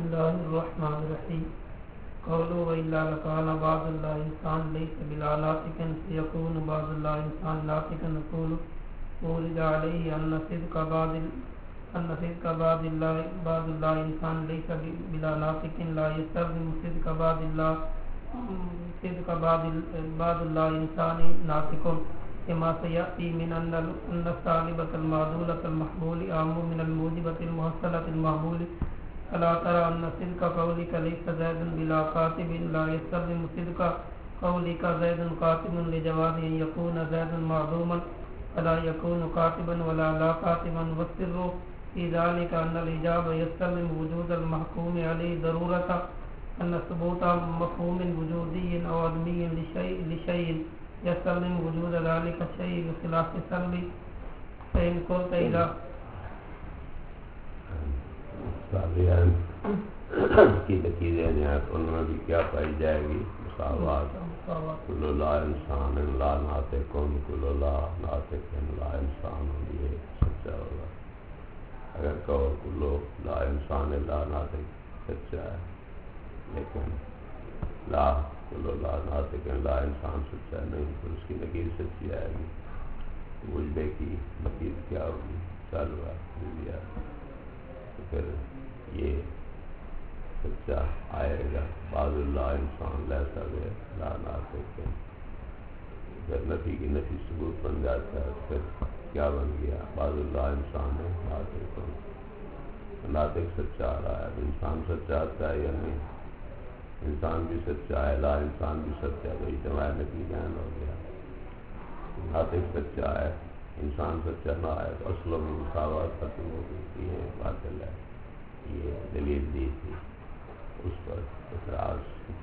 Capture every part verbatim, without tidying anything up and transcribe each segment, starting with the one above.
الله الرحمن الرحيم قولوا وإلا لكان بعض الله إنسان ليس بلا ناطق سيكون بعض الله إنسان ناطق نقول ورد عليه أن صدق بعض أن صدق بعض الله بعض الله إنسان ليس بلا ناطق لا يستلزم صدق بعض الله صدق بعض بعض الله إنسان ناطق كما سيأتي من أن أن السالبة المعدولة المحمول أعم من الموجبة المحصلة المحمول ألا ترى أن صدق قولك ليس زيد بلا كاتب لا يستلزم صدق قولك زيد كاتب لجواز أن يكون زيد معدوما فلا يكون كاتبا ولا لا كاتبا والسر في ذلك أن الإجابة يستلزم وجود المحكوم عليه ضرورة أن ثبوت مفهوم وجودي أو عدمي لشيء لشيء يستلزم وجود ذلك الشيء بخلاف السلب فإن قلت إلى سابقاً کی لکیریں ہیں ان میں بھی کیا پائی جائے گی؟ مساوات. کل لا انسان لا ناطق کل لا ناطق لا انسان، یہ سچا ہوگا. اگر کہو کل لا انسان لا ناطق سچا ہے، لیکن لا کل لا ناطق لا انسان سچا نہیں، تو اس کی لکیر سچی آئے گی. مجھے کی لکیر کیا ہوگی؟ چالو ہے تو پھر یہ سچا آئے گا. بعض اللہ انسان لیسا گئے لا ناطق، پھر نفی کی نفی ثبوت بن جاتا ہے. پھر کیا بن گیا؟ بعض اللہ انسان ہے ناطق. ناطق سچا آ رہا ہے، انسان سچا آتا ہے یا نہیں؟ انسان بھی سچا ہے، لا انسان بھی سچا ہے، تو اجتماع نفی بیان ہو گیا. ناطق سچا ہے، انسان سچا نہ آئے تو اصلوں میں مساوات ختم ہو گئی. یہ باطل ہے. یہ دلیل دی تھی، اس پر اعتراض.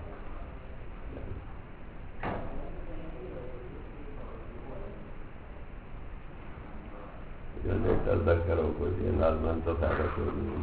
کردہ کرو کوئی لازمن تو فائدہ کوئی نہیں.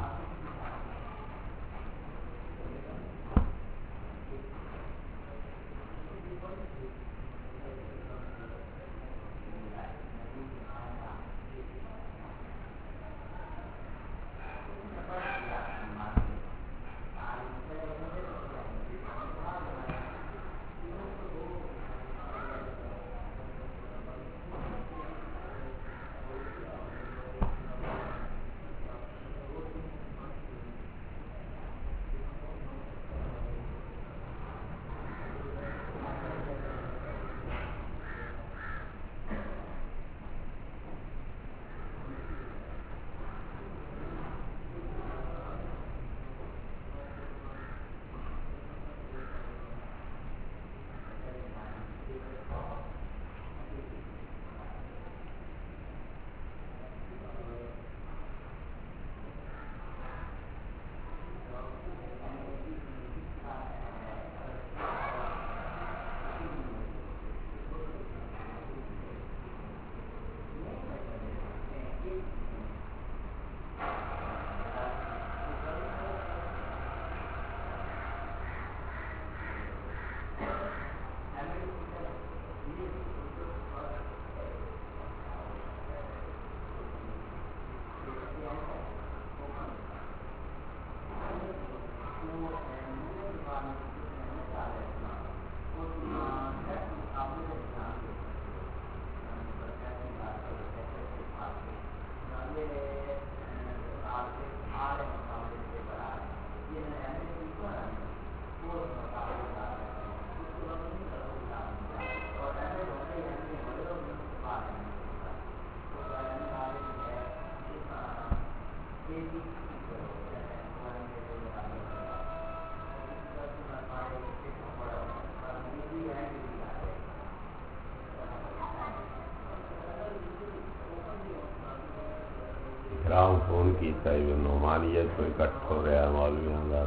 رام فون کیتا ہے نعمانیت کو اکٹھ ہو رہا ہے مولویوں کا.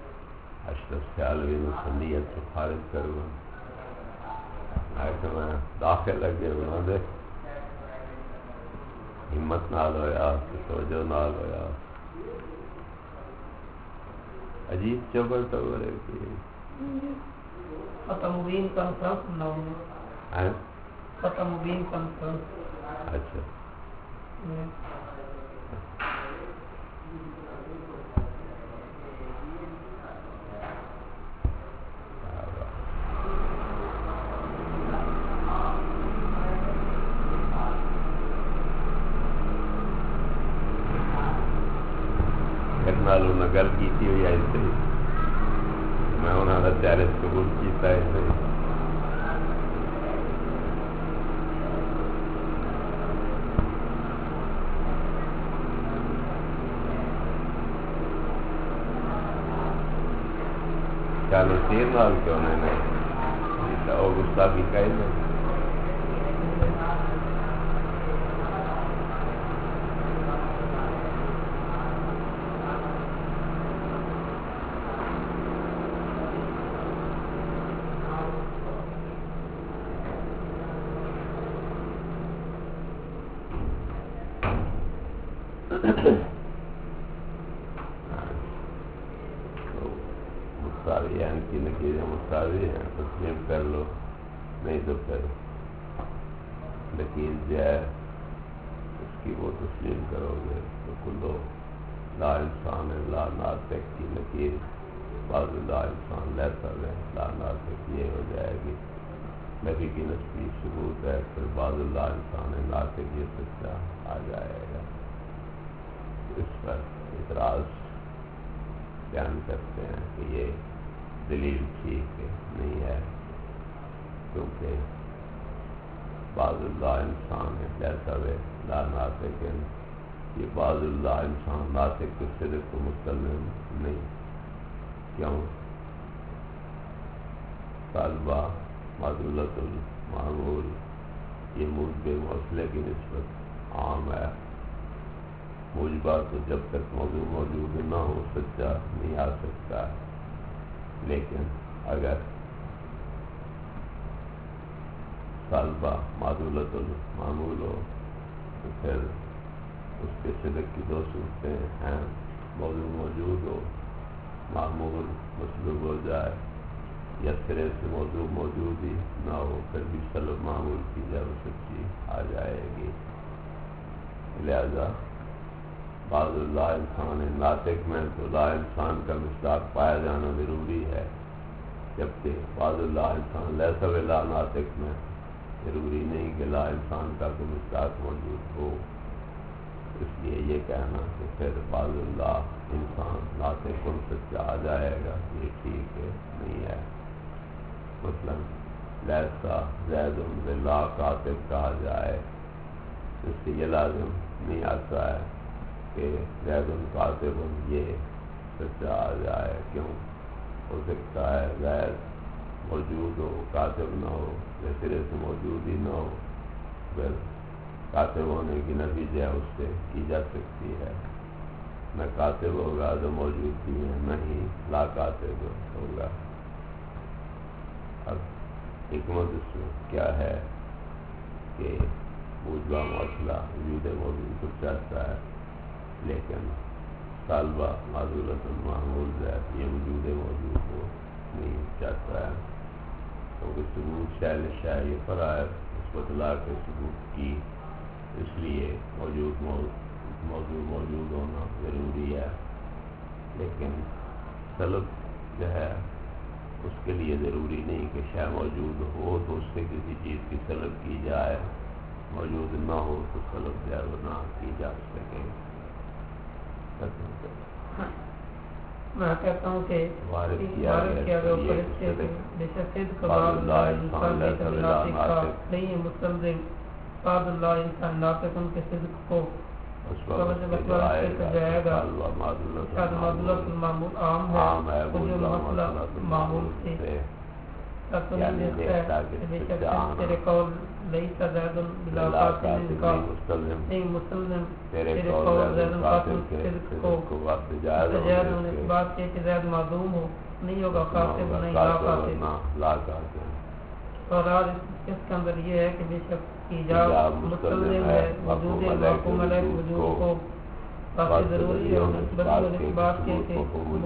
اشرف سیالوی نے سنیت کو خارج کروں میں داخل لگے بنا دے. ہمت نال ہویا، توجہ نال ہویا. عجیب چبر تو رہے کہ ختم مبین کانفرنس نہ ہو. ختم مبین کانفرنس. اچھا نال انہاں گل کیتی ہوئی ہے ایسے میں انہاں دا چیلنج قبول کیتا ہے ایسے چلو سیر نال کیوں نہیں نہیں وہ گستاخی کہے نہیں مساوی ہیں کی نکیریں مساوی ہیں تسلیم کر لو نہیں تو پھر لکیر جو ہے اس کی وہ تسلیم کرو گے تو کلو لا انسان ہے لا ناطق کی لکیر بعض لا انسان لیتا ہے لا ناطق یہ ہو جائے گی نبی کی نسبی ثبوت ہے پھر بعض لا انسان ہے ناطق یہ سچا آ جائے گا اس پر اعتراض بیان کرتے ہیں کہ یہ دلیل ٹھیک نہیں ہے کیونکہ بعض اللہ انسان ہے جیسا وہ لا ناطق یہ بعض اللہ انسان ناطق کے صدق کو مسلم نہیں کیوں طالبہ معذولت المعمول یہ موجب مسئلے کی نسبت عام ہے موجبہ تو جب تک موضوع موجود نہ ہو سچا نہیں آ سکتا لیکن اگر طالبہ معذولت المعمول ہو تو پھر اس کے صدق کی دو صورتیں ہیں موضوع موجود ہو معمول مسلوب ہو جائے یا سرے سے موضوع موجود ہی نہ ہو پھر بھی سلب معمول کی جب سچی آ جائے گی لہذا بعض لا انسان ناطق میں تو لا انسان کا مصداق پایا جانا ضروری ہے جبکہ بعض لا انسان لیسا و لا ناطق میں ضروری نہیں کہ لا انسان کا کوئی مصداق موجود ہو اس لیے یہ کہنا کہ پھر بعض اللہ انسان ناطق ان سچا آ جائے گا یہ ٹھیک ہے نہیں ہے مثلا لیسا زید لا کاتب کہا جائے اس سے یہ لازم نہیں آتا ہے کہ زید کاتب یہ سچا آ جائے کیوں ہو سکتا ہے زید موجود ہو کاتب نہ ہو یا سرے سے موجود ہی نہ ہو پھر کاتب ہونے کی نفی جو ہے اس سے کی جا سکتی ہے نہ کاتب ہوگا تو موجود بھی ہے نہ ہی لا کاتب ہوگا اب حکمت اس میں کیا ہے کہ موجودہ مسئلہ وجود موجود کو چاہتا ہے لیکن طالبہ معذولت المعمول ہے یہ وجود موجود کو نہیں چاہتا ہے کیونکہ ثبوت شاہ شاہ یہ فرائض اس بطلا کے ثبوت کی اس لیے موجود موضوع موجود ہونا ضروری ہے لیکن طلب جو ہے اس کے لیے ضروری نہیں کہ شاہ موجود ہو تو اس سے کسی چیز کی طلب کی جائے موجود نہ ہو تو طلب جو ہے وہ نہ کی جا سکے میں کہتا ہوں کہ وارد کیا گیا نہیں مسلم بعض اللہ انسان ناطق ان کے صدق کو اس وقت جائے گا معذولت المعمول عام ہے جو مسئلہ معمول سے یعنی دیکھتا کہ بے شک تیرے قول لیس زید بلا قاتل کا نہیں مسلم تیرے قول زید قاتل صدق کو جائز ہونے اس بات کے کہ زید معدوم ہو نہیں ہوگا قاتل نہیں لا قاتل اور آج اس کے اندر یہ ہے کہ بے شک ایجاب مسلم ہے وجود محکوم علیہ وجود کو کافی ضروری ہے نسبت ہونے اس بات کے کہ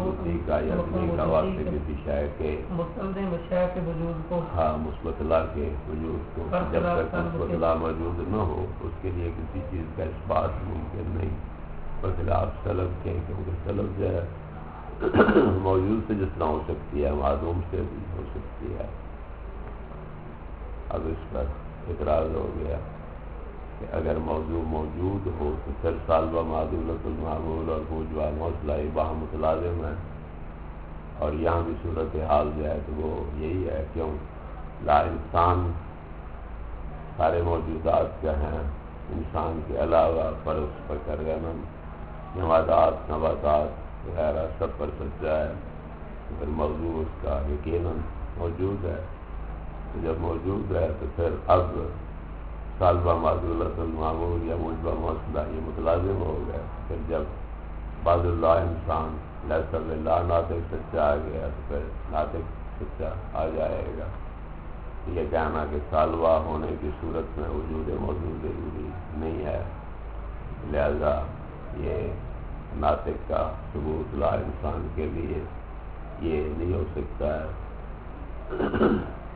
مستلزم شے کے وجود کو ہاں مثبت لا کے وجود کو جب تک مثبت لا موجود نہ ہو اس کے لیے کسی چیز کا اس بات ممکن نہیں بخلاف سلب کے کیونکہ سلب جو ہے موجود سے جتنا ہو سکتی ہے معدوم سے بھی ہو سکتی ہے اب اس پر اعتراض ہو گیا کہ اگر موضوع موجود ہو تو پھر سالبہ معدولۃ المعمول اور موجبہ موصلہ باہم متلازم ہے، اور یہاں بھی صورت حال جو ہے تو وہ یہی ہے، کیوں لا انسان سارے موجودات کا ہیں، انسان کے علاوہ فرض فکر غنم نباتات نباتات وغیرہ سب پر سچا ہے، تو پھر موضوع اس کا یقیناً موجود ہے۔ تو جب موجود ہے تو پھر اب سالبہ معدولۃ المعمول یا موجبہ موصلہ یہ متلازم ہو گیا۔ پھر جب بعض اللہ انسان لیس باللہ ناطق سچا آ گیا تو پھر ناطق سچا آ جائے گا۔ یہ کہنا کہ سالبہ ہونے کی صورت میں وجود موجود ضروری نہیں ہے، لہذا یہ ناطق کا ثبوت لا انسان کے لیے یہ نہیں ہو سکتا ہے،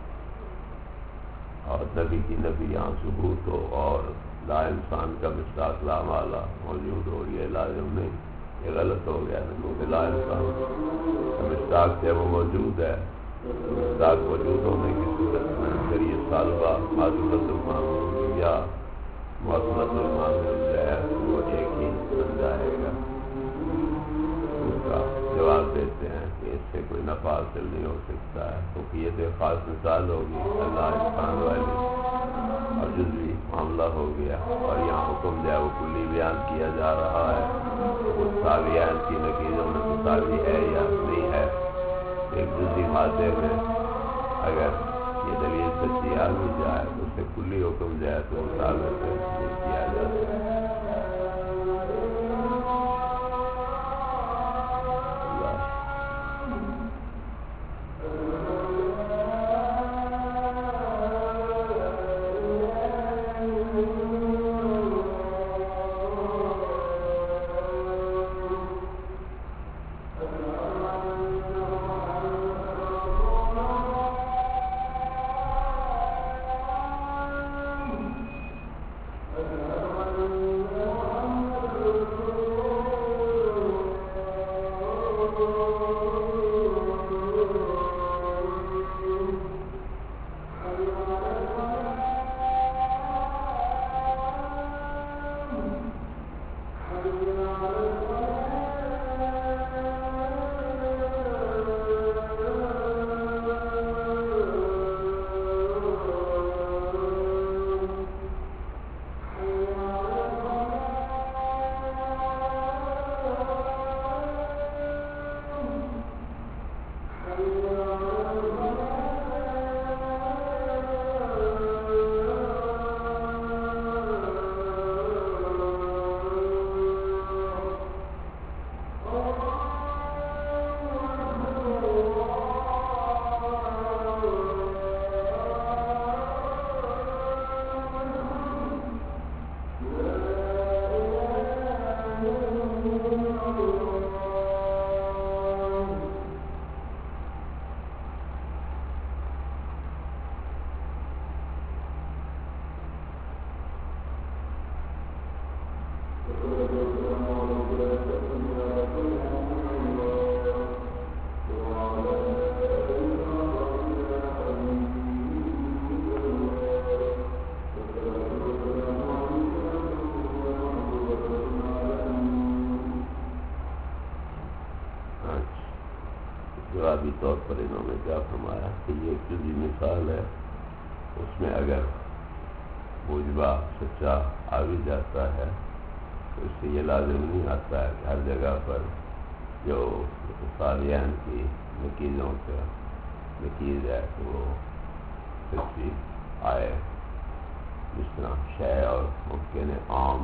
اور نبی کی نبی یہاں ثبوت ہو اور لا انسان کا مصداق لا مالا موجود ہو، یہ لازم نہیں، یہ غلط ہو گیا۔ کیونکہ لا انسان کا مصداق ہے وہ موجود ہے، مصداق موجود ہونے کی صورت میں پھر یہ سالبہ معدولۃ المعمول یا موصلۃ المعمول جو ہے وہ ایک ہی بن جائے گا۔ اس کا جواب دیتے ہیں کہ اس سے کوئی نفع حاصل نہیں ہو سکتا ہے، کیونکہ یہ تو خاص مثال ہوگی اللہ انسان والی، اور جزوی معاملہ ہو گیا، اور یہاں حکم جو ہے وہ کلی بیان کیا جا رہا ہے، وہ تساویان کی نتیجوں میں تساوی ہے یا نہیں ہے۔ ایک جزوی مادے میں اگر یہ دلیل سچی آ بھی جائے تو اس سے کلی حکم جو ہے تو مطابق سے نہیں کیا جا سکتا۔ جوابی طور پر انہوں نے کیا فرمایا کہ یہ ایک جزوی مثال ہے، اس میں اگر موجبہ سچا آ بھی جاتا ہے تو اس سے یہ لازم نہیں آتا ہے کہ ہر جگہ پر جو متساویان کی نکیزوں کا نکیز ہے تو وہ سچی آئے، جس طرح شے اور ممکن عام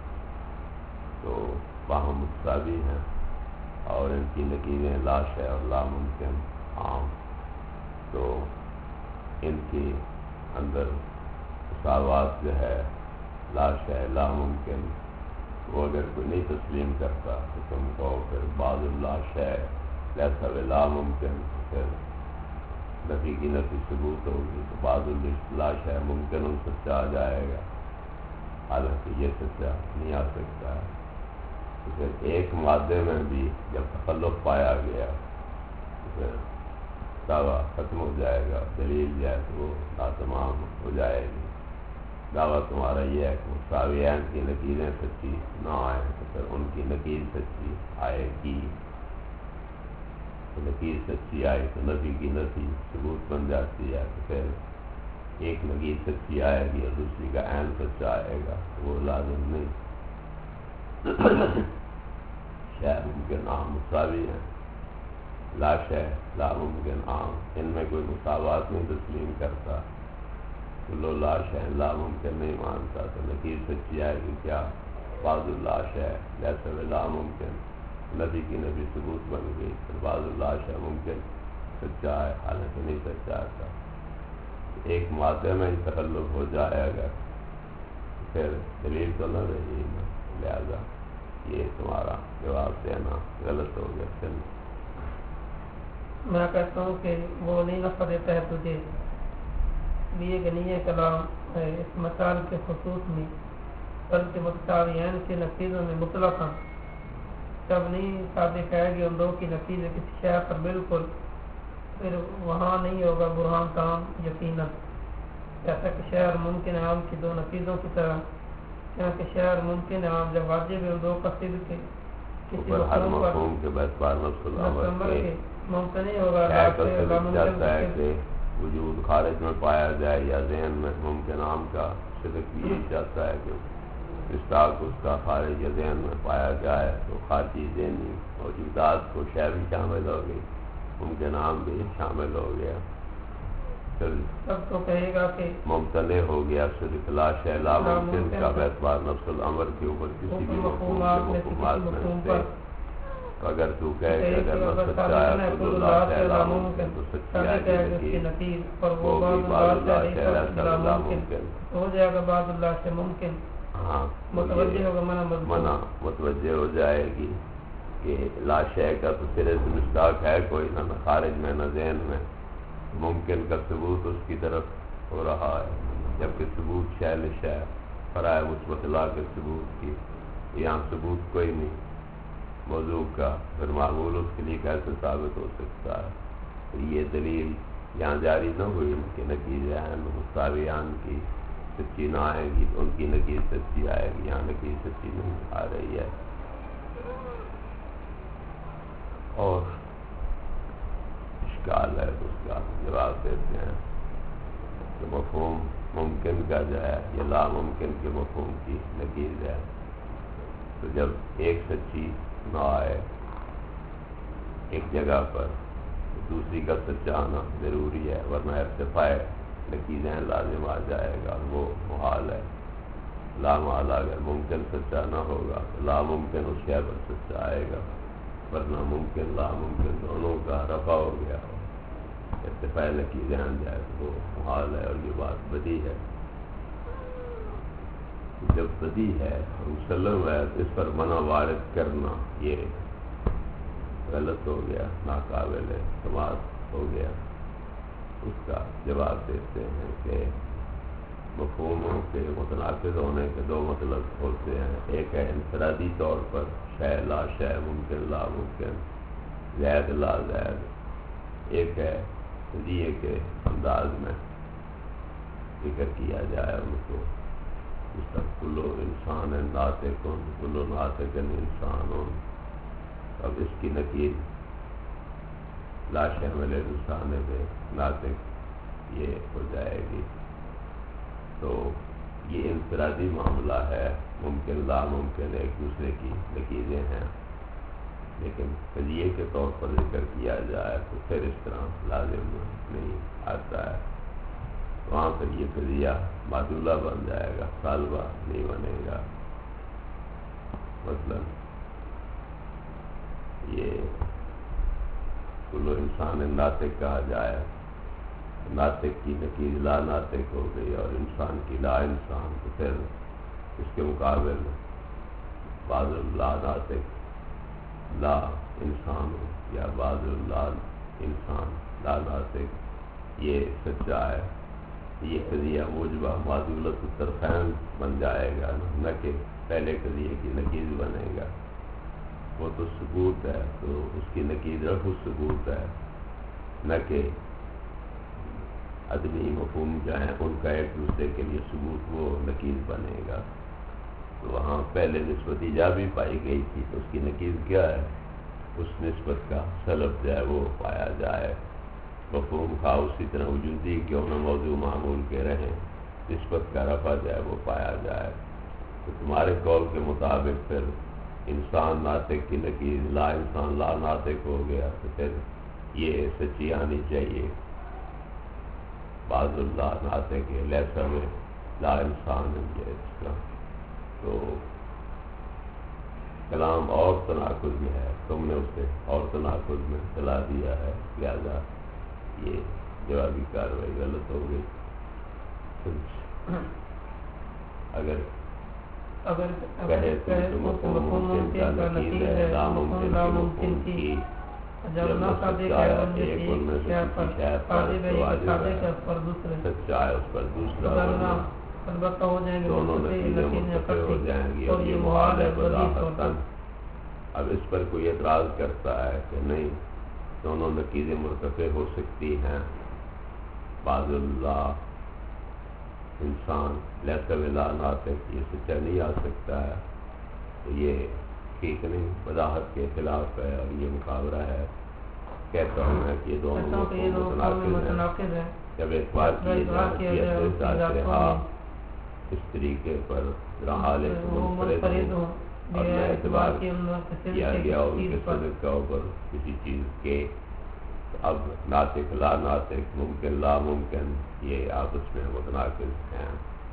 تو باہم متساوی ہیں، اور ان کی نکیریں لا شے اور لا ممکن عام، تو ان کی اندر مساوات جو ہے لا شے لا ممکن، وہ اگر کوئی نہیں تسلیم کرتا تو تم کو پھر بعض لا شے لیسا لا ممکن، پھر نفی کی نفی ثبوت ہوگی تو بعض لا شے ممکن ان سچا آ جائے گا، حالانکہ یہ سچا نہیں آ سکتا ہے۔ تو پھر ایک مادے میں بھی جب تخلف پایا گیا تو پھر دعویٰ ختم ہو جائے گا، دلیل جو ہے تو وہ ناتمام ہو جائے گی۔ دعویٰ تمہارا یہ ہے کہ مساویین کی نکیریں سچی نہ آئیں تو پھر ان کی نکیر سچی آئے گی. تو نکیر سچی آئی تو نفی کی نفی ثبوت بن جاتی ہے. تو پھر ایک نکیر سچی آئے گی اور دوسری کا عین سچا آئے گا، وہ لازم نہیں. شے ممکن عام مساوی ہیں، لا شے لا ممکن عام، ان میں کوئی مساوات نہیں تسلیم کرتا. کلو لا شے لا ممکن نہیں مانتا. تو نکیر سچی آئے گی کیا؟ بعض لا شے جیسے میں لا ممکن، نبی کی نبی ثبوت بن گئی. پھر بعض لا شے ممکن سچا ہے حالانکہ نہیں سچا تھا. ایک مادے میں ہی تخلف ہو جائے گا پھر دلیل تو نہ رہی نا. لہذا یہ تمہارا جواب دینا غلط ہو گیا. پھر میں کہتا ہوں کہ وہ نہیں نفع دیتا ہے تجھے لیے کہ نہیں ہے کلام ہے اس مثال کے خصوص میں، بلکہ متساویین کے نتیجوں میں مطلقاً جب نہیں صادق ہے کہ ان دو کی نتیجے کسی شے پر بالکل، پھر وہاں نہیں ہوگا برہان تام یقیناً، جیسا کہ شہر ممکن عام کی دو نتیجوں کی طرح. کیونکہ شہر ممکن عام جب واجب ہے ان دو کا صدق کے کسی مفہوم کے بعد ممکن نہیں ہوگا کہ وجود خارج میں پایا جائے یا ذہن میں. ممکن عام کا صدق یہی چاہتا ہے کہ مصداق اس کا خارج یا ذہن میں پایا جائے تو خارجی ذہنی موجودات کو شے بھی شامل ہو گئی، ممکن عام بھی شامل ہو گیا. پھر تب تو کہے گا کہ ممتنع ہو گیا صدق لا شے لا ممکن کا باعتبار نفس الامر کے اوپر کسی بھی مفہوم کے مفہومات میں سے. اگر تو کہے کہ اگر میں سچا ہے تو لا شے لا ممکن تو سچی آئے گی وہ بھی بعض لا شے لا ممکن ہو جائے گا. بعض اللہ سے ممکن ہاں متوجہ ہوگا منع متوجہ ہو جائے گی کہ لا شے کا تو سرے سے مصداق ہے کوئی نہ خارج میں نہ ذہن میں. ممکن کا ثبوت اس کی طرف ہو رہا ہے، جبکہ ثبوت شے لشے فرائے مثبت لا کے ثبوت کی. یہاں ثبوت کوئی نہیں موضوع کا، پھر معمول اس کے لیے کیسے ثابت ہو سکتا ہے. تو یہ دلیل یہاں جاری نہ ہوئی کہ نکیر عین مساویان کی سچی نہ آئے گی تو ان کی نکیر سچی آئے گی. یہاں نکیر سچی نہیں آ رہی ہے. اور اشکال ہے تو اس کا جواب دیتے ہیں کہ مفہوم ممکن کا جو ہے یہ لا ممکن کے مفہوم کی نکیر ہے. تو جب ایک سچی نہ آئے ایک جگہ پر دوسری کا سچا آنا ضروری ہے، ورنہ ارتفاع نکیریں لازم آ جائے گا، وہ محال ہے. لا محال اگر ممکن سچا نہ ہوگا تو لا ممکن اس شے پر سچا آئے گا، ورنہ ممکن لا ممکن دونوں کا رفع ہو گیا ہو ارتفاع نکیریں آ جائے تو وہ محال ہے. اور یہ بات بدی ہے. جب بدی ہے مسلم ہے تو اس پر منع وارد کرنا یہ غلط ہو گیا، ناقابل اعتماد ہو گیا. اس کا جواب دیتے ہیں کہ مفہوموں کے متناقض ہونے کے دو مطلب ہوتے ہیں. ایک ہے انفرادی طور پر شے لا شے ممکن لا ممکن زید لا زید. ایک ہے قضیے کے انداز میں ذکر کیا جائے ان کو کلو انسان ناطق کلو ناطق انسان. اب اس کی نکیر لا شامل انسان میں ناطق یہ ہو جائے گی. تو یہ انفرادی معاملہ ہے، ممکن لا ممکن ایک دوسرے کی نکیریں ہیں، لیکن قضیے کے طور پر ذکر کیا جائے تو پھر اس طرح لازم نہیں آتا ہے. وہاں پر یہ قضیہ معدولہ بن جائے گا، طالبہ نہیں بنے گا. مثلا یہ کلو انسان ناطق کہا جائے، ناطق کی نکیر لا ناطق ہو گئی اور انسان کی لا انسان، تو پھر اس کے مقابل بعض لا ناطق لا انسان ہو یا بعض لا انسان لا ناطق یہ سچا ہے. یہ قضیہ موجبہ معدولت الطرفین بن جائے گا، نہ کہ پہلے قضیے کی نکیر بنے گا. وہ تو ثبوت ہے تو اس کی نکیر رفع ثبوت ہے، نہ کہ عدمی مفہوم جو ہیں ان کا ایک دوسرے کے لیے ثبوت وہ نقیض بنے گا. تو وہاں پہلے نسبت ایجابی پائی گئی تھی تو اس کی نقیض کیا ہے؟ اس نسبت کا سلب جو ہے وہ پایا جائے. مفہوم خواہ اسی طرح وجودی کیوں نہ موضوع معمول کے رہیں، نسبت کا رفع جو ہے وہ پایا جائے. تو تمہارے قول کے مطابق پھر انسان ناطق کی نقیض لا انسان لا ناطق ہو گیا، تو پھر یہ سچی آنی چاہیے بعض اللہ ناطق ہے لیسا میں لا انسان ہے اس کا. تو کلام اور تناقض میں ہے، تم نے اسے اور تناقض میں چلا دیا ہے، لہذا یہ جوابی کارروائی غلط ہو گئی. اگر اگر کہے تو مفہوم ممکن کا نقیض ہے ناممکن کی مفہوم کی جب نہ سچایا ایک ان میں سے کسی شے پر واجب ہے، سچا ہے اس پر دوسرا البتہ ہو جائیں گے دونوں نتیجے منتفع ہو جائیں گی اور یہ محال ہے بظاہر. اب اس پر کوئی اعتراض کرتا ہے کہ نہیں، دونوں نتیجے مرتفع ہو سکتی ہیں. بعض اللہ انسان لیسا لا ناطق یہ سچا نہیں آ سکتا ہے، تو یہ ٹھیک نہیں، وضاحت کے خلاف ہے اور یہ مقابلہ ہے. کہتا ہوں میں کہ یہ دونوں متناقض ہیں. جب ایک بات کی جائے ہاں اس طریقے پر حال منفرد ہو اور میں اعتبار کیا گیا ان کے صدق کا اوپر کسی چیز کے، اب ناطق لا ناطق ممکن لا ممکن یہ آپس میں متناقض ہیں.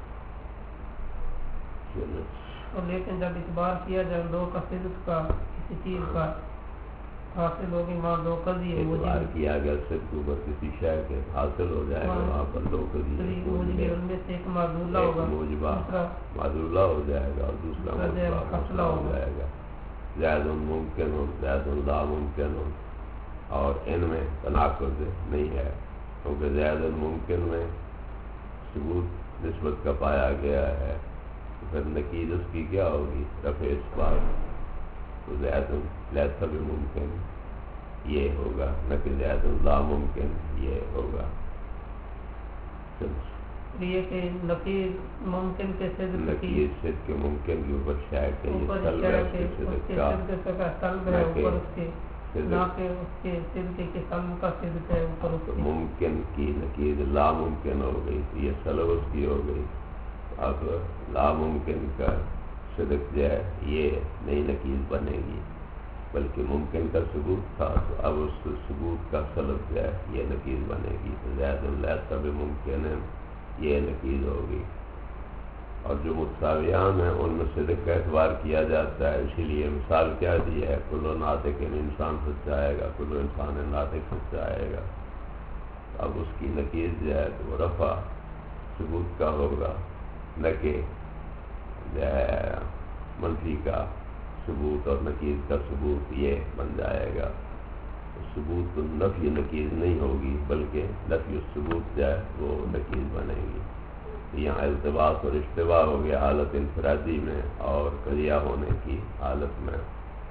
لیکن جب اعتبار کیا جائے دو کا صدق کا کسی چیز کا حاصل ہوگی وہاں دو قضی ہے. اعتبار کیا گیا صدق اوپر کسی شے کے حاصل ہو جائے گا، وہاں پر دو قضی ان میں سے ایک معذول ہوگا، موجبہ معذول ہو جائے گا اور دوسرا موجبہ حاصل ہو جائے گا. زائد ممکن ہو زائد لا ممکن ہو، اور ان میں تناقض نہیں ہے کیونکہ زائد ممکن میں ثبوت نسبت کا پایا گیا ہے. پھر نقیض اس کی کیا ہوگی؟ رفع اثبات. تو زائد لیسا بھی ممکن یہ ہوگا نہ کہ زائد لا ممکن یہ ہوگا. یہ کہ نقیض ممکن کے صدق نقیض صدق کے ممکن کے اوپر شاید کہ یہ سلب ہے اس کے صدق کا سلب ہے اوپر اس کے، نہ کہ اس کے صدق کے سلب کا صدق ہے اوپر اس کے. ممکن کی نقیض لا ممکن ہو گئی تو یہ سلب اس کی ہو گئی. اب لا ممکن کا صدق جو ہے یہ نئی نقیض بنے گی، بلکہ ممکن کا ثبوت تھا تو اب اس ثبوت کا سلب جو ہے یہ نقیض بنے گی. تو زائد لیسا بھی ممکن ہے یہ نقیض ہوگی. اور جو متساویان ہیں ان میں صدق کا اعتبار کیا جاتا ہے، اسی لیے مثال کیا دی ہے، کلو ناطق انسان سچا آئے گا، کلو انسان ناطق سچا آئے گا. اب اس کی نقیض جو ہے تو وہ رفع ثبوت کا ہوگا، نہ کہ منفی کا ثبوت اور نقیض کا ثبوت یہ بن جائے گا. ثبوت نفی نقیض نہیں ہوگی بلکہ نفی الثبوت جو ہے وہ نقیض بنے گی. یہاں التباس اور اشتباہ ہو گیا حالت انفرادی میں، اور قضیہ ہونے کی حالت میں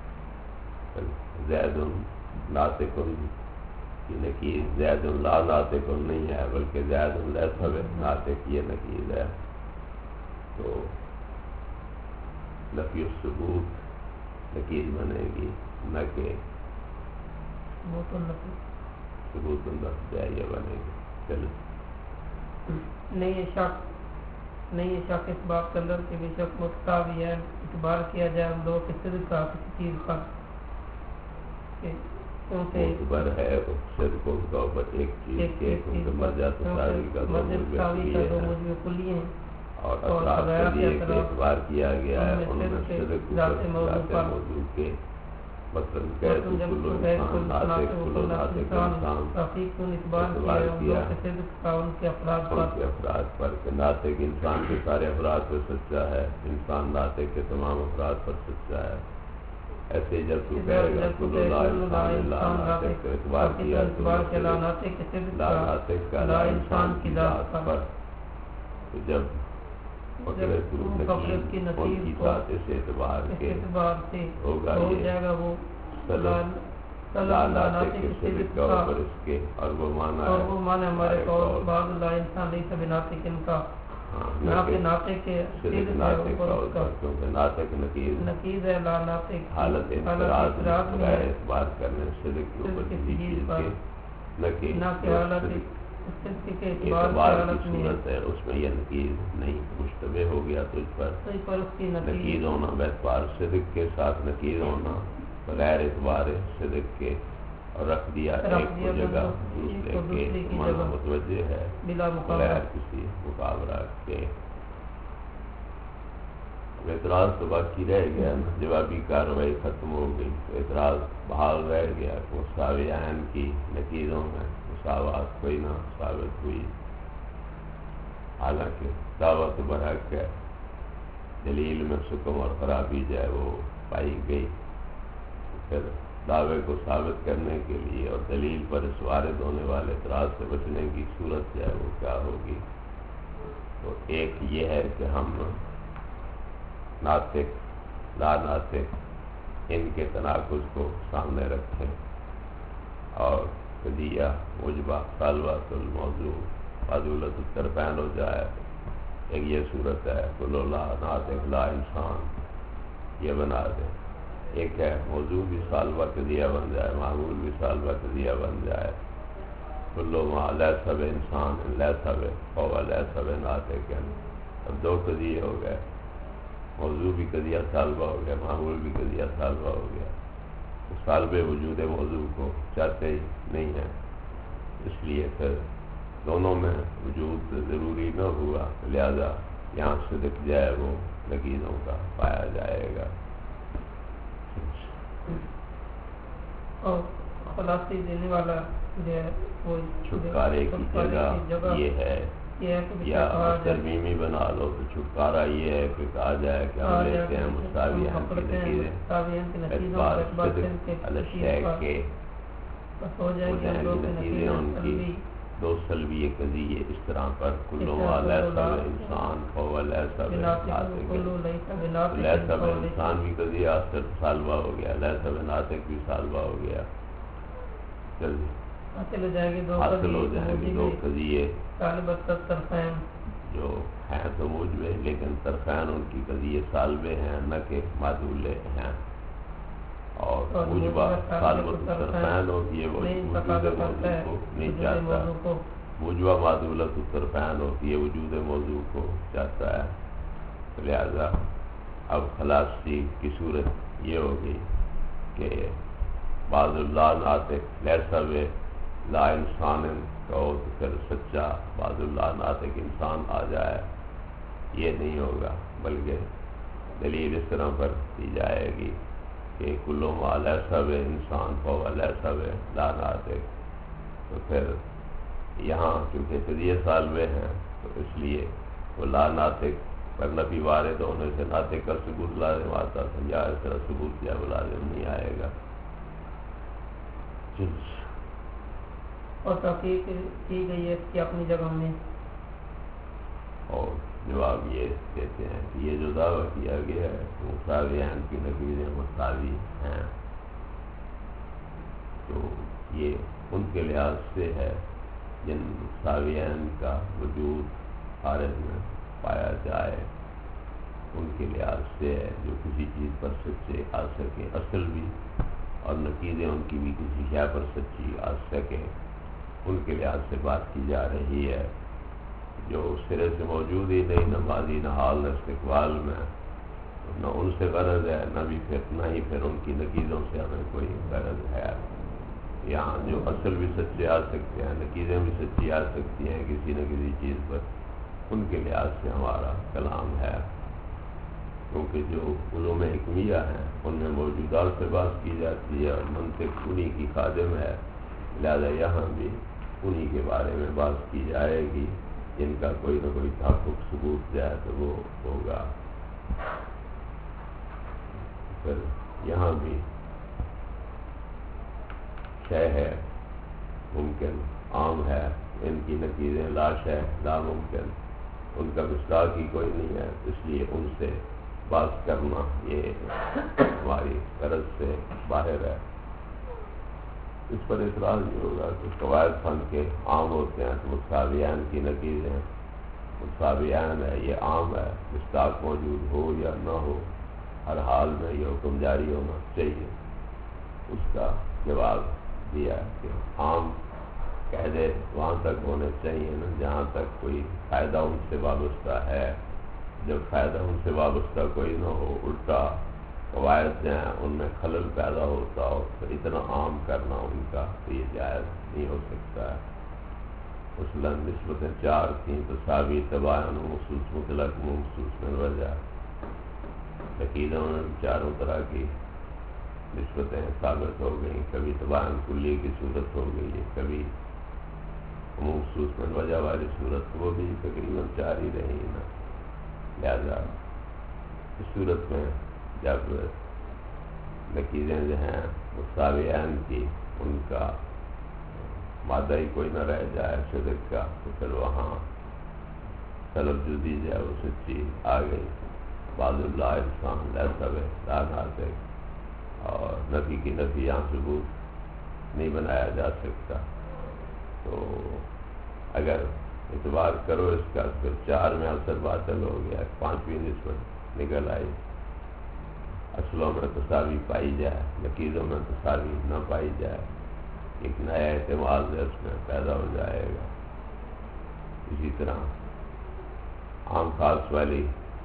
زید ناطق کی نقیض زید لا ناطق نہیں ہے بلکہ زید لیسا ناطق یہ نقیض ہے. تو نفی الثبوت نقیض بنے گی نہ کہ ثبوت النفی یہ بنے گی. چلو نہیں یہ شک نہیں یہ شک اس بات کے اندر کہ بے شک متساوی ہے، اعتبار کیا جائے دو کے صدق کا کسی چیز کا معتبر ہے صدق کا اوپر ایک چیز کے کیونکہ مرجع تساوی کا دو موجب کلی ہیں اور اطراف کے لیے اعتبار کیا گیا ہے ان میں صدق ذات موضوع کے مثلاً کہتے کلو انسان ناطق کلو ناطق انسان اعتبار کیا ان کے افراد پر کہ ناطق انسان کے سارے افراد پر سچا ہے، انسان ناطق کے تمام افراد پر سچا ہے. ایسے جب تو کہے گا کلو لا انسان لا ناطق کا اعتبار کیا تو لا ناطق کا لا انسان کی ذات پر، تو جب کی ذات اس اعتبار کے ہوگا ہو جائے گا وہ لا ناطق کے صدق کے اوپر اس کے، اور وہ معنی اور وہ معنی ہمارے قول بعض لا انسان لیس بناطق ان کا نہ کہ ناطق کے صدق ناطق کا اوپر، کیونکہ ناطق نقیض نقیض ہے لا ناطق حالت اعتراض میں اعتبار کرنے صدق کے اوپر کسی چیز کے، نہ کہ حالت صدق کے اعتبار کی صورت ہے، اس میں یہ نقیض نہیں مشتبہ ہو گیا تجھ پر نقیض ہونا باعتبار صدق کے ساتھ نقیض ہونا بغیر اعتبار صدق کے، اور رکھ دیا ایک کو جگہ دوسرے کے معنی متوجہ ہے بغیر کسی مقابلہ کے۔ اعتراض تو باقی رہ گیا، جوابی کارروائی ختم ہو گئی، تو اعتراض بحال رہ گیا، مساوی عین کی نقیضوں میں مساوات کوئی نہ ثابت ہوئی، حالانکہ دعویٰ تو برحق ہے، دلیل میں سکم اور خرابی جو ہے وہ پائی گئی۔ پھر دعوے کو ثابت کرنے کے لیے اور دلیل پر اس وارد ہونے والے اعتراض سے بچنے کی صورت جو ہے وہ کیا ہوگی؟ تو ایک یہ ہے کہ ہم ناطق لا ناطق ان کے تناقض کو سامنے رکھیں، اور قضیہ موجبہ طالبات الموضوع معدولۃ الطرفین ہو جائے۔ ایک یہ صورت ہے کل لا ناطق لا انسان، یہ بنا دیں۔ ایک ہے موضوع بھی سالبہ قضیہ بن جائے، معمول بھی سالبہ قضیہ بن جائے، کلو ما لیس بانسان لیس فہو لیس بناطق۔ اب دو قضیے ہو گئے، موضوع بھی قضیہ سالبہ ہو گیا، معمول بھی قضیہ سالبہ ہو گیا۔ سالب وجود موضوع کو چاہتے ہی نہیں ہیں، اس لیے پھر دونوں میں وجود ضروری نہ ہوا، لہذا یہاں صدق جائے وہ نقیضوں کا پایا جائے گا۔ اور خلاصی دینے والا جو ہے وہ چھٹکارے کی جگہ یہ ہے، یا ترمیمی بنا لو تو چھٹکارا یہ ہے کہ کہا جائے کہ ہم لیتے ہیں مساوی عین کی نقیضیں، اعتبار صدق الشیء کے ہو جائیں گی نقیضیں ان کی دو سلبی قضیے اس طرح پر کلو ما لیس بانسان فہو لیس بناطق۔ لیس بانسان بھی قضیہ صرف سالبہ ہو گیا، لیس بناطق بھی سالبہ ہو گیا، جلدی حاصل ہو جائے گی حاصل ہو جائیں گے دو قضیے طالبۃ الطرفین جو ہیں تو موجبے، لیکن طرفین ان کی قضیے سالبے ہیں نہ کہ معدولے ہیں، اور موجبہ طالبۃ الطرفین ہوتی ہے وہ وجود موضوع کو نہیں چاہتا، موجبہ معدولۃ الطرفین ہوتی ہے وجود موضوع کو چاہتا ہے۔ لہذا اب خلاصی کی صورت یہ ہوگی کہ بعض اللہ ناطق لیسا بے لا انسان کہو تو پھر سچا بعض اللہ ناطق انسان آ جائے، یہ نہیں ہوگا، بلکہ دلیل اس طرح پر دی جائے گی کہ کلو ما لیسا بے انسان فہو لیسا بے لا ناطق۔ تو پھر یہاں چونکہ قضیے سالبے ہیں تو اس لیے وہ لا ناطق پر نفی وارد ہونے سے ناطق کا ثبوت لازم آتا تھا، یا اس طرح ثبوت کیا وہ لازم نہیں آئے گا۔ اور تحقیق کی گئی ہے کہ اپنی جگہ میں، اور جواب یہ دیتے ہیں کہ یہ جو دعویٰ کیا گیا ہے مساوی عین کی نقیضیں مساوی ہیں، تو یہ ان کے لحاظ سے ہے جن مساوی عین کا وجود خارج میں پایا جائے، ان کے لحاظ سے ہے جو کسی چیز پر سچے آ سکے، اصل بھی اور نقیضیں ان کی بھی کسی شے پر سچی آ سکے، ان کے لحاظ سے بات کی جا رہی ہے۔ جو سرے سے موجود ہی نہیں، نہ ماضی نہ حال نہ استقبال میں، نہ ان سے غرض ہے، نہ بھی پھر نہ ہی پھر ان کی نقیضوں سے ہمیں کوئی غرض ہے۔ یہاں جو اصل بھی سچے آ سکتے ہیں، نقیضیں بھی سچی آ سکتی ہیں کسی نہ کسی چیز پر، ان کے لحاظ سے ہمارا کلام ہے، کیونکہ جو علوم حکمیہ ہیں ان میں موجودات سے بات کی جاتی ہے اور منطق انہی کی خادم ہے، لہذا یہاں بھی انہی کے بارے میں بات کی جائے گی، جن کا کوئی نہ کوئی تحقق ثبوت جائے تو وہ ہوگا۔ پھر یہاں بھی شے ہے ممکن عام ہے، ان کی نقیضیں لاش ہے لا ممکن، ان کا مصداق ہی کوئی نہیں ہے، اس لیے ان سے بات کرنا یہ ہماری غرض سے باہر ہے۔ اس پر اعتراض نہیں ہوگا کہ قواعد فن کے عام ہوتے ہیں تو متساویان کی نقیض ہیں. متساویان ہے یہ عام ہے، مصداق موجود ہو یا نہ ہو ہر حال میں یہ حکم جاری ہونا چاہیے. اس کا جواب دیا کہ عام قاعدے وہاں تک ہونے چاہیے نا جہاں تک کوئی فائدہ ان سے وابستہ ہے. جب فائدہ ان سے وابستہ کوئی نہ ہو، الٹا قواعد جو ہیں ان میں خلل پیدا ہوتا ہو تو اتنا عام کرنا ان کا تو یہ جائز نہیں ہو سکتا ہے. مثلاً نسبتیں چار تھیں تو ثابت تباین مخصوص مطلق مخصوص میں وجہ عقیدوں میں چاروں طرح کی نسبتیں ثابت ہو گئیں. کبھی تباین کلی کی صورت ہو گئی ہے، کبھی مخصوص میں وجہ والی صورت وہ بھی تقریباً چار ہی رہی نا. لہذا اس صورت میں جب نقیضیں جو ہیں متساویان کی ان کا مادہ ہی کوئی نہ رہ جائے صدق کا تو پھر وہاں طلب جو دی جائے وہ سچی آ گئی. بعض اللہ انسان ایسا ہے لانات ہے اور نفی کی نفی یہاں ثبوت نہیں بنایا جا سکتا. تو اگر اعتبار کرو اس کا پھر چار میں اثر باطل ہو گیا، پانچویں نسبت نکل آئی. اصلوں میں تساوی پائی جائے، نقیضوں میں تساوی نہ پائی جائے، ایک نیا اعتماد اس میں پیدا ہو جائے گا. اسی طرح عام خاص والی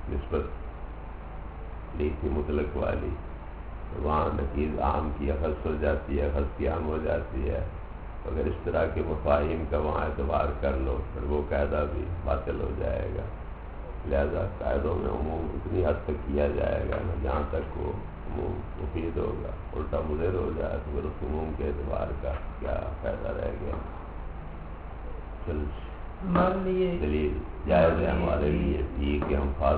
نسبت لی تھی مطلق والی، وہاں نقیض عام کی اخذ ہو جاتی ہے، اخذ کی عام ہو جاتی ہے. اگر اس طرح کے مفاہیم کا وہاں اعتبار کر لو پھر وہ قاعدہ بھی باطل ہو جائے گا. لہذا قاعدوں میں عموم اتنی حد تک کیا جائے گا نا جہاں تک وہ عموم مفید ہوگا. الٹا مضر ہو جائے تو پھر اس عموم کے اعتبار کا کیا فائدہ رہ گیا. چل دلیل جائز ہے ہمارے لیے یہ کہ ہم خاص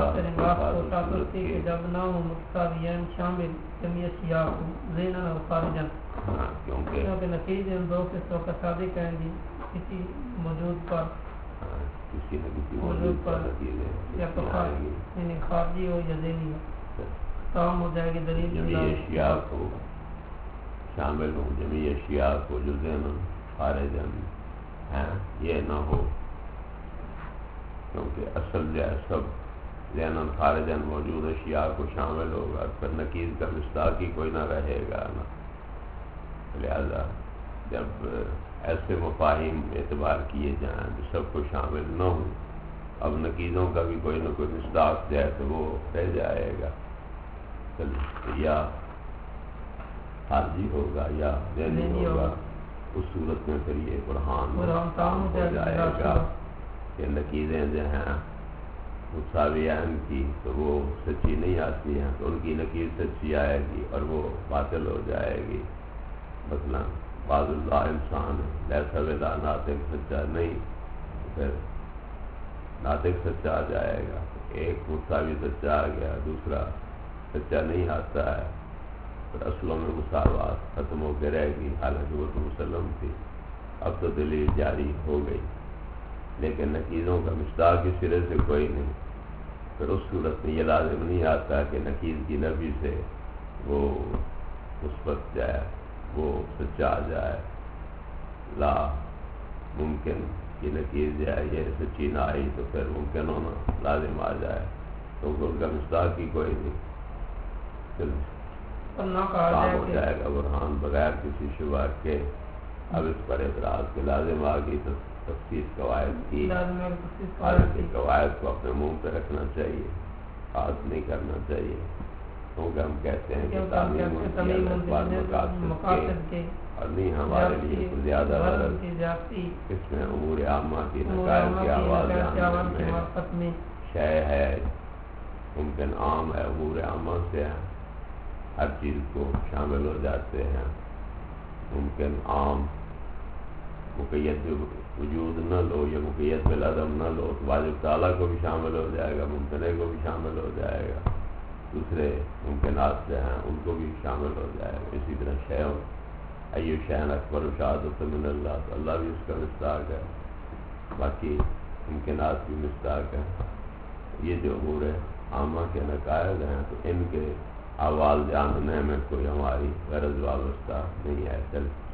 کریں جب نہ ہو متساویان شامل جمعی اشیاء کو ذہناً و خارجاً. ہاں کیونکہ نتیجے ان دو قصوں کا صادق ہیں گی کسی موجود پر کسی نہ کسی موجود پر یا تو یعنی خارجی ہو یا ذہنی ہو تمام ہو جائے گی. دلیل جمعی اشیاء کو شامل ہوں، جمعی اشیاء کو جو ذہناً خارجاً ہیں یہ نہ ہو، کیونکہ اصل جو ہے سب ذہناً خارجاً موجود اشیاء کو شامل ہوگا پھر نقیض کا مصداق ہی کوئی نہ رہے گا نا. لہذا جب ایسے مفاہیم اعتبار کیے جائیں جو سب کو شامل نہ ہوں، اب نقیضوں کا بھی کوئی نہ کوئی مصداق جائے تو وہ رہ جائے گا. یا خارجی ہوگا یا ذہنی ہوگا، اس صورت میں پھر یہ برہان ہو جائے گا کہ نقیضیں جو ہیں متساویان کی تو وہ سچی نہیں آتی ہیں تو ان کی نقیض سچی آئے گی اور وہ باطل ہو جائے گی. مثلا بعض اللہ انسان لیسا ولا ناطق سچا نہیں تو پھر ناطق سچا آ جائے گا. ایک متساوی سچا آ گیا، دوسرا سچا نہیں آتا ہے، پھر اصلوں میں مساوات ختم ہو کے رہ گی حالانکہ وہ تو مسلم تھی. اب تو دلیل جاری ہو گئی لیکن نقیضوں کا مصداق اس سرے سے کوئی نہیں. پھر اس صورت میں یہ لازم نہیں آتا کہ نقیض کی نفی سے وہ مثبت جائے، وہ سچا آ جائے. لا ممکن کہ نقیض جائے یہ سچی نہ آئی تو پھر ممکن ہونا لازم آ جائے کیونکہ ان کا مصداق ہی کوئی نہیں. کام ہو جائے گا برہان بغیر کسی شبہ کے. اب اس پر اعتراض کے لازم آ گئی تو تفصیل قواعد کی، حالانکہ قواعد کو اپنے منہ پہ رکھنا چاہیے، خاص نہیں کرنا چاہیے کیونکہ ہم کہتے ہیں کہ تعلیم مقاصد کے اور نہیں ہمارے لیے زیادہ غرض اس میں امور عامہ کی نقائص کی آواز میں شے ہے ممکن عام ہے، امور عامہ سے ہیں ہر چیز کو شامل ہو جاتے ہیں. ممکن عام مقید وجود نہ لو یا مقید بالعدم نہ لو تو واجب تعالیٰ کو بھی شامل ہو جائے گا، ممکنے کو بھی شامل ہو جائے گا، دوسرے ممکنات سے ہیں ان کو بھی شامل ہو جائے گا. اسی طرح شیء ایو شیء اکبر شہادت من اللہ، تو اللہ بھی اس کا مصداق ہے، باقی ممکنات بھی مصداق ہے. یہ جو امور عامہ کے نقائض ہیں تو ان کے احوال جاننے میں کوئی ہماری غرض وابستہ نہیں ہے. چل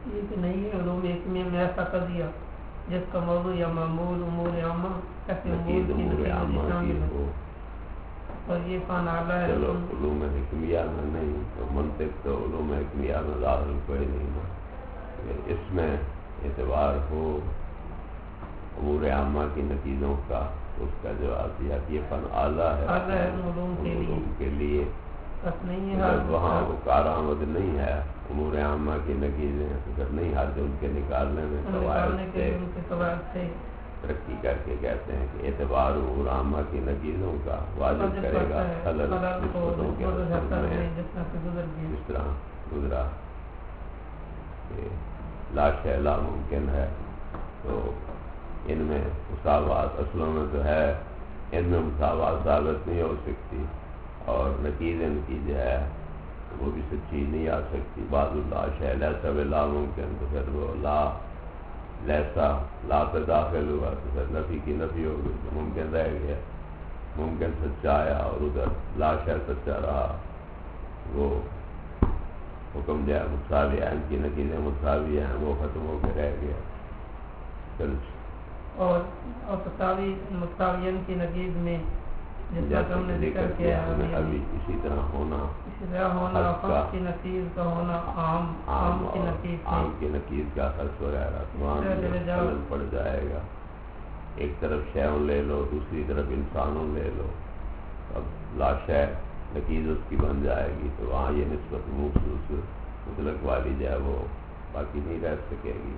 یہ کہ نہیں ہے علوم حکمیہ میں ایسا کر دیا جس کا موضوع یا معمول امور عامہ ایسے امور کی امور عامہ کی ہو، اور یہ فن اعلیٰ ہے. چلو علوم حکمیہ میں نہیں تو منطق تو علوم حکمیہ میں ظاہر کوئی نہیں نا، اس میں اعتبار ہو امور عامہ کی نتیجوں کا، اس کا جواب دیا کہ یہ فن اعلیٰ ہے علوم کے لیے کے لیے نہیں ہے، وہاں وہ کارآمد نہیں ہے امور عامہ کی نتیجیں، اگر نہیں حد ان کے نکالنے میں قواعد سے ترقی کر کے کہتے ہیں کہ اعتبار امور عامہ کی نتیجوں کا واجب کرے گا خلل نسبتوں کے حصول میں، جس طرح گزرا کہ لا شیء لا ممکن ہے، تو ان میں مساوات اصلوں میں تو ہے، ان میں مساوات ثابت نہیں ہو سکتی، اور نتیجے نتیجہ ہے وہ بھی سچی نہیں آ سکتی. بعض اللہ شیء لیسا بلا ممکن، تو پھر وہ لا لیسا لا پہ داخل ہوا تو پھر نفی کی نفی ہو گئی، تو ممکن رہ گیا، ممکن سچا آیا اور ادھر لا شیء سچا رہا. وہ حکم جو ہے متساوی عین کی نتیجے متساوی ہیں وہ ختم ہو کے رہ گیا. پھر اور اور تساوی متساویین کی نتیج میں جس کا ہم نے ذکر کیا ہے ابھی اسی طرح ہونا، اسی طرح ہونا خاص کی نتیج کا ہونا، عام عام کی نتیج عام کی نتیج کا خرچ وغیرہ تمام خلل پڑ جائے گا. ایک طرف شیء لے لو، دوسری طرف انسانوں لے لو، اب لا شیء نتیج اس کی بن جائے گی، تو وہاں یہ نسبت مخصوص مطلق والی جو ہے وہ باقی نہیں رہ سکے گی.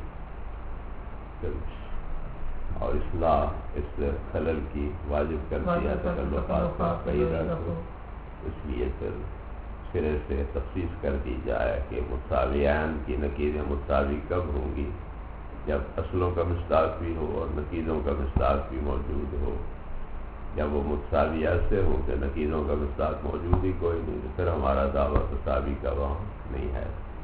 اور اصلاح اس خلل کی واجب کر دیا تکلفات کا قیدہ کو، اس لیے پھر سرے سے تخصیص کر دی جائے کہ متساویان کی نتیجیں متساوی کب ہوں گی؟ جب اصلوں کا مصداق بھی ہو اور نتیجوں کا مصداق بھی موجود ہو. جب وہ متساوی ایسے ہوں کہ نتیجوں کا مصداق موجود ہی کوئی نہیں، تو پھر ہمارا دعویٰ تساوی کا وہاں نہیں ہے.